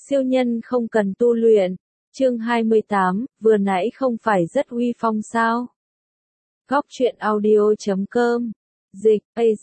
Siêu nhân không cần tu luyện. Chương 28, vừa nãy không phải rất uy phong sao? Góc truyện audio.com. Dịch,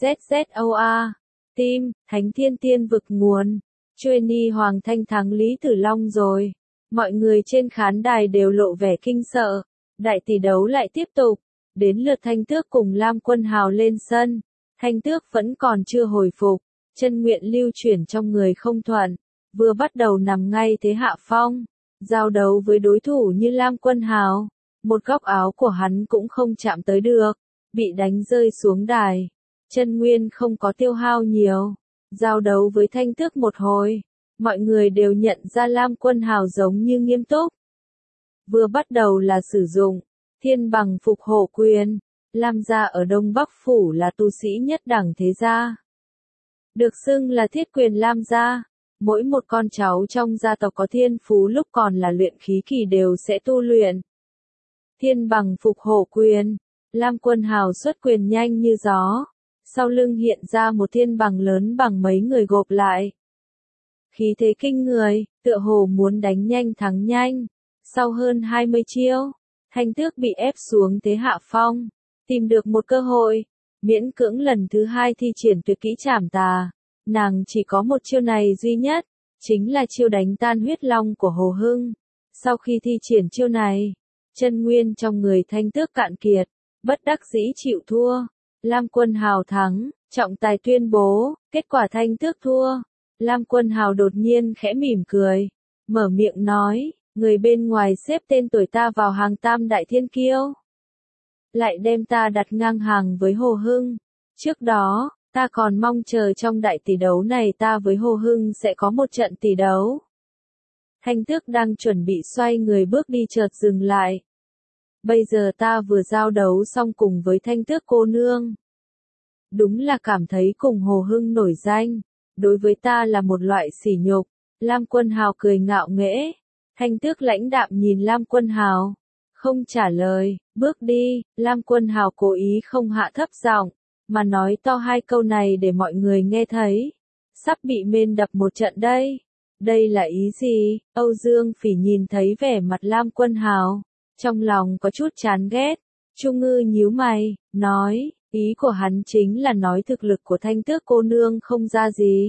AZZOA. Tim, Thánh Thiên Tiên vực nguồn. Chuyên Hoàng Thanh thắng Lý Tử Long rồi. Mọi người trên khán đài đều lộ vẻ kinh sợ. Đại tỷ đấu lại tiếp tục. Đến lượt Thanh Tước cùng Lam Quân Hào lên sân. Thanh Tước vẫn còn chưa hồi phục. Chân nguyện lưu chuyển trong người không thuận. Vừa bắt đầu nằm ngay thế hạ phong. Giao đấu với đối thủ như Lam Quân Hào. Một góc áo của hắn cũng không chạm tới được. Bị đánh rơi xuống đài. Chân nguyên không có tiêu hao nhiều. Giao đấu với Thanh Tước một hồi. Mọi người đều nhận ra Lam Quân Hào giống như nghiêm túc. Vừa bắt đầu là sử dụng thiên bằng phục hổ quyền. Lam gia ở Đông Bắc Phủ là tu sĩ nhất đẳng thế gia. Được xưng là thiết quyền Lam gia. Mỗi một con cháu trong gia tộc có thiên phú lúc còn là luyện khí kỳ đều sẽ tu luyện. Thiên bằng phục hổ quyền. Lam Quân Hào xuất quyền nhanh như gió. Sau lưng hiện ra một thiên bằng lớn bằng mấy người gộp lại. Khí thế kinh người, tựa hồ muốn đánh nhanh thắng nhanh. Sau hơn 20 chiêu, Thanh Tước bị ép xuống thế hạ phong. Tìm được một cơ hội, miễn cưỡng lần thứ hai thi triển tuyệt kỹ trảm tà. Nàng chỉ có một chiêu này duy nhất, chính là chiêu đánh tan huyết long của Hồ Hưng. Sau khi thi triển chiêu này, chân nguyên trong người Thanh Tước cạn kiệt, bất đắc dĩ chịu thua. Lam Quân Hào thắng, trọng tài tuyên bố, kết quả Thanh Tước thua. Lam Quân Hào đột nhiên khẽ mỉm cười, mở miệng nói, người bên ngoài xếp tên tuổi ta vào hàng tam đại thiên kiêu. Lại đem ta đặt ngang hàng với Hồ Hưng. Trước đó, ta còn mong chờ trong đại tỷ đấu này ta với Hồ Hưng sẽ có một trận tỷ đấu. Thanh Tước đang chuẩn bị xoay người bước đi chợt dừng lại. Bây giờ ta vừa giao đấu xong cùng với Thanh Tước cô nương. Đúng là cảm thấy cùng Hồ Hưng nổi danh. Đối với ta là một loại sỉ nhục. Lam Quân Hào cười ngạo nghễ. Thanh Tước lãnh đạm nhìn Lam Quân Hào. Không trả lời, bước đi. Lam Quân Hào cố ý không hạ thấp giọng, mà nói to hai câu này để mọi người nghe thấy. Sắp bị mên đập một trận đây. Đây là ý gì? Âu Dương Phỉ nhìn thấy vẻ mặt Lam Quân Hào. Trong lòng có chút chán ghét. Trung Ngư nhíu mày, nói, ý của hắn chính là nói thực lực của Thanh Tước cô nương không ra gì.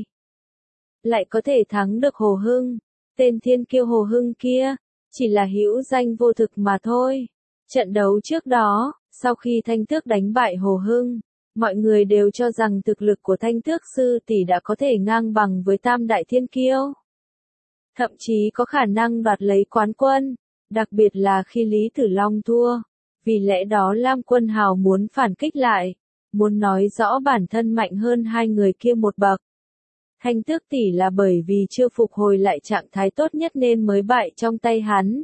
Lại có thể thắng được Hồ Hưng. Tên thiên kiêu Hồ Hưng kia, chỉ là hữu danh vô thực mà thôi. Trận đấu trước đó, sau khi Thanh Tước đánh bại Hồ Hưng, mọi người đều cho rằng thực lực của Thanh Tước sư tỷ đã có thể ngang bằng với tam đại thiên kiêu. Thậm chí có khả năng đoạt lấy quán quân, đặc biệt là khi Lý Tử Long thua. Vì lẽ đó Lam Quân Hào muốn phản kích lại, muốn nói rõ bản thân mạnh hơn hai người kia một bậc. Thanh Tước tỷ là bởi vì chưa phục hồi lại trạng thái tốt nhất nên mới bại trong tay hắn.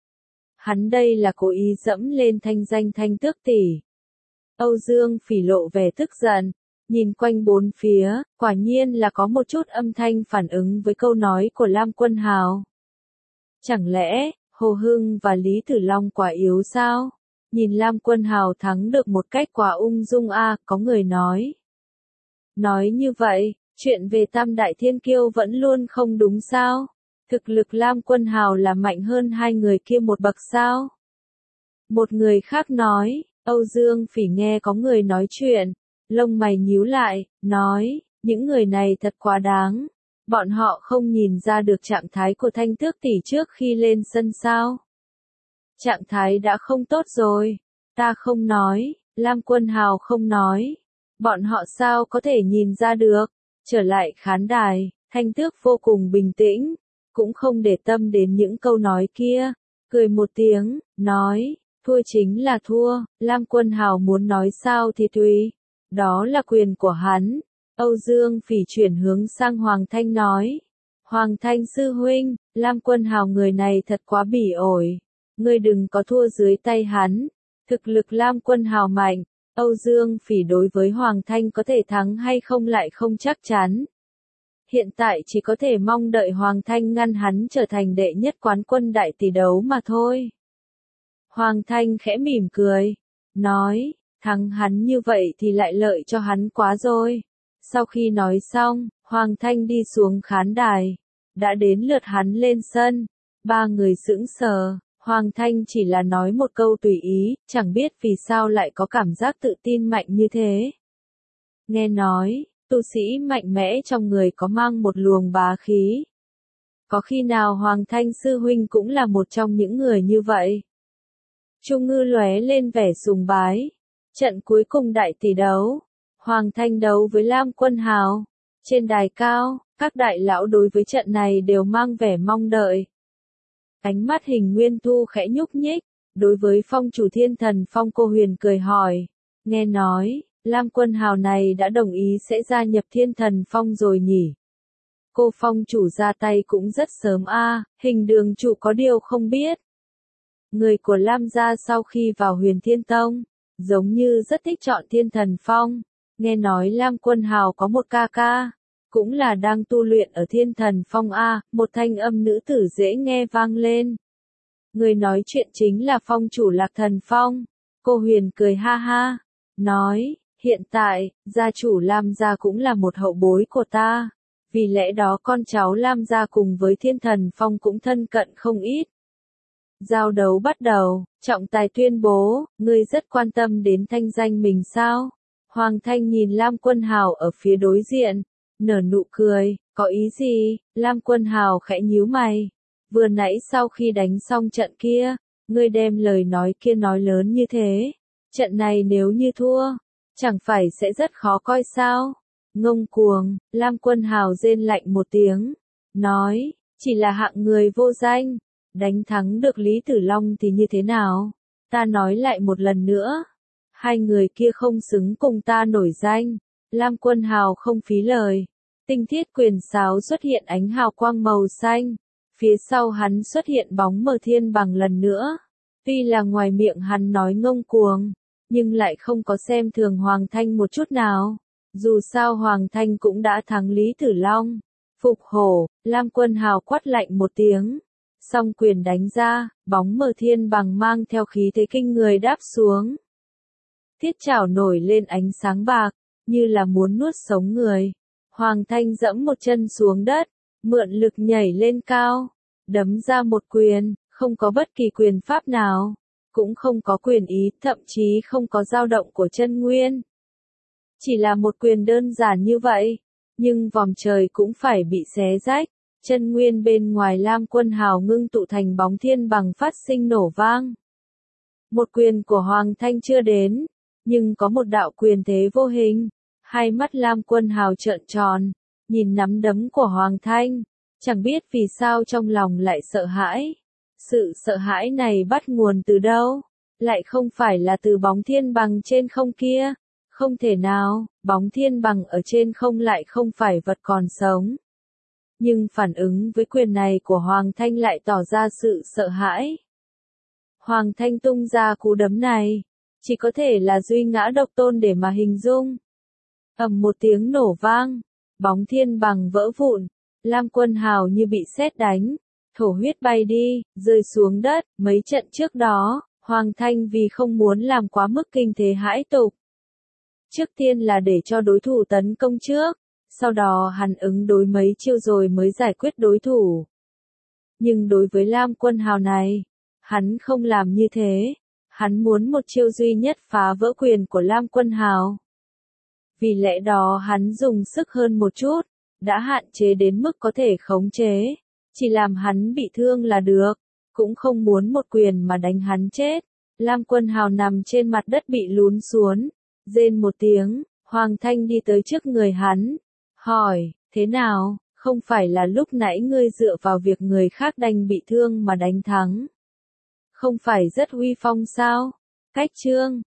Hắn đây là cố ý dẫm lên thanh danh Thanh Tước tỷ. Âu Dương Phỉ lộ vẻ tức giận, nhìn quanh bốn phía, quả nhiên là có một chút âm thanh phản ứng với câu nói của Lam Quân Hào. Chẳng lẽ, Hồ Hưng và Lý Tử Long quá yếu sao? Nhìn Lam Quân Hào thắng được một cách quá ung dung có người nói. Nói như vậy, chuyện về tam đại thiên kiêu vẫn luôn không đúng sao? Thực lực Lam Quân Hào là mạnh hơn hai người kia một bậc sao? Một người khác nói, Âu Dương Phỉ nghe có người nói chuyện, lông mày nhíu lại, nói, những người này thật quá đáng. Bọn họ không nhìn ra được trạng thái của Thanh Tước tỷ trước khi lên sân sao? Trạng thái đã không tốt rồi. Ta không nói, Lam Quân Hào không nói. Bọn họ sao có thể nhìn ra được? Trở lại khán đài, Thanh Tước vô cùng bình tĩnh, cũng không để tâm đến những câu nói kia. Cười một tiếng, nói, thua chính là thua, Lam Quân Hào muốn nói sao thì tùy. Đó là quyền của hắn. Âu Dương Phỉ chuyển hướng sang Hoàng Thanh nói. Hoàng Thanh sư huynh, Lam Quân Hào người này thật quá bỉ ổi. Ngươi đừng có thua dưới tay hắn. Thực lực Lam Quân Hào mạnh. Âu Dương Phỉ đối với Hoàng Thanh có thể thắng hay không lại không chắc chắn. Hiện tại chỉ có thể mong đợi Hoàng Thanh ngăn hắn trở thành đệ nhất quán quân đại tỷ đấu mà thôi. Hoàng Thanh khẽ mỉm cười, nói, thắng hắn như vậy thì lại lợi cho hắn quá rồi. Sau khi nói xong, Hoàng Thanh đi xuống khán đài, đã đến lượt hắn lên sân. Ba người sững sờ, Hoàng Thanh chỉ là nói một câu tùy ý, chẳng biết vì sao lại có cảm giác tự tin mạnh như thế. Nghe nói, tu sĩ mạnh mẽ trong người có mang một luồng bá khí. Có khi nào Hoàng Thanh sư huynh cũng là một trong những người như vậy? Trung Ngư lóe lên vẻ sùng bái. Trận cuối cùng đại tỷ đấu. Hoàng Thanh đấu với Lam Quân Hào. Trên đài cao, các đại lão đối với trận này đều mang vẻ mong đợi. Ánh mắt Hình Nguyên Thu khẽ nhúc nhích. Đối với phong chủ Thiên Thần Phong, cô huyền cười hỏi. Nghe nói, Lam Quân Hào này đã đồng ý sẽ gia nhập Thiên Thần Phong rồi nhỉ? Cô phong chủ ra tay cũng rất sớm a. Hình đường chủ có điều không biết. Người của Lam gia sau khi vào Huyền Thiên Tông, giống như rất thích chọn Thiên Thần Phong. Nghe nói Lam Quân Hào có một ca ca, cũng là đang tu luyện ở Thiên Thần Phong a. Một thanh âm nữ tử dễ nghe vang lên. Người nói chuyện chính là phong chủ Lạc Thần Phong. Cô huyền cười ha ha, nói, hiện tại, gia chủ Lam gia cũng là một hậu bối của ta. Vì lẽ đó con cháu Lam gia cùng với Thiên Thần Phong cũng thân cận không ít. Giao đấu bắt đầu, trọng tài tuyên bố, ngươi rất quan tâm đến thanh danh mình sao? Hoàng Thanh nhìn Lam Quân Hào ở phía đối diện, nở nụ cười, có ý gì? Lam Quân Hào khẽ nhíu mày. Vừa nãy sau khi đánh xong trận kia, ngươi đem lời nói kia nói lớn như thế. Trận này nếu như thua, chẳng phải sẽ rất khó coi sao? Ngông cuồng, Lam Quân Hào rên lạnh một tiếng, nói, chỉ là hạng người vô danh, đánh thắng được Lý Tử Long thì như thế nào? Ta nói lại một lần nữa, hai người kia không xứng cùng ta nổi danh. Lam Quân Hào không phí lời, tinh thiết quyền sáo xuất hiện ánh hào quang màu xanh, phía sau hắn xuất hiện bóng mờ thiên bằng lần nữa. Tuy là ngoài miệng hắn nói ngông cuồng, nhưng lại không có xem thường Hoàng Thanh một chút nào. Dù sao Hoàng Thanh cũng đã thắng Lý Tử Long. Phục hổ, Lam Quân Hào quát lạnh một tiếng. Song quyền đánh ra, bóng mờ thiên bằng mang theo khí thế kinh người đáp xuống. Thiết chảo nổi lên ánh sáng bạc, như là muốn nuốt sống người. Hoàng Thanh dẫm một chân xuống đất, mượn lực nhảy lên cao, đấm ra một quyền, không có bất kỳ quyền pháp nào, cũng không có quyền ý, thậm chí không có dao động của chân nguyên. Chỉ là một quyền đơn giản như vậy, nhưng vòng trời cũng phải bị xé rách, chân nguyên bên ngoài Lam Quân Hào ngưng tụ thành bóng thiên bằng phát sinh nổ vang. Một quyền của Hoàng Thanh chưa đến, nhưng có một đạo quyền thế vô hình, hai mắt Lam Quân Hào trợn tròn, nhìn nắm đấm của Hoàng Thanh, chẳng biết vì sao trong lòng lại sợ hãi. Sự sợ hãi này bắt nguồn từ đâu? Lại không phải là từ bóng thiên bằng trên không kia. Không thể nào, bóng thiên bằng ở trên không lại không phải vật còn sống. Nhưng phản ứng với quyền này của Hoàng Thanh lại tỏ ra sự sợ hãi. Hoàng Thanh tung ra cú đấm này, chỉ có thể là duy ngã độc tôn để mà hình dung. Ầm một tiếng nổ vang, bóng thiên bằng vỡ vụn, Lam Quân Hào như bị sét đánh, thổ huyết bay đi, rơi xuống đất. Mấy trận trước đó, Hoàng Thanh vì không muốn làm quá mức kinh thế hãi tục. Trước tiên là để cho đối thủ tấn công trước, sau đó hắn ứng đối mấy chiêu rồi mới giải quyết đối thủ. Nhưng đối với Lam Quân Hào này, hắn không làm như thế, hắn muốn một chiêu duy nhất phá vỡ quyền của Lam Quân Hào. Vì lẽ đó hắn dùng sức hơn một chút, đã hạn chế đến mức có thể khống chế, chỉ làm hắn bị thương là được, cũng không muốn một quyền mà đánh hắn chết. Lam Quân Hào nằm trên mặt đất bị lún xuống, rên một tiếng, Hoàng Thanh đi tới trước người hắn, hỏi, thế nào, không phải là lúc nãy ngươi dựa vào việc người khác đành bị thương mà đánh thắng? Không phải rất uy phong sao? Cách chương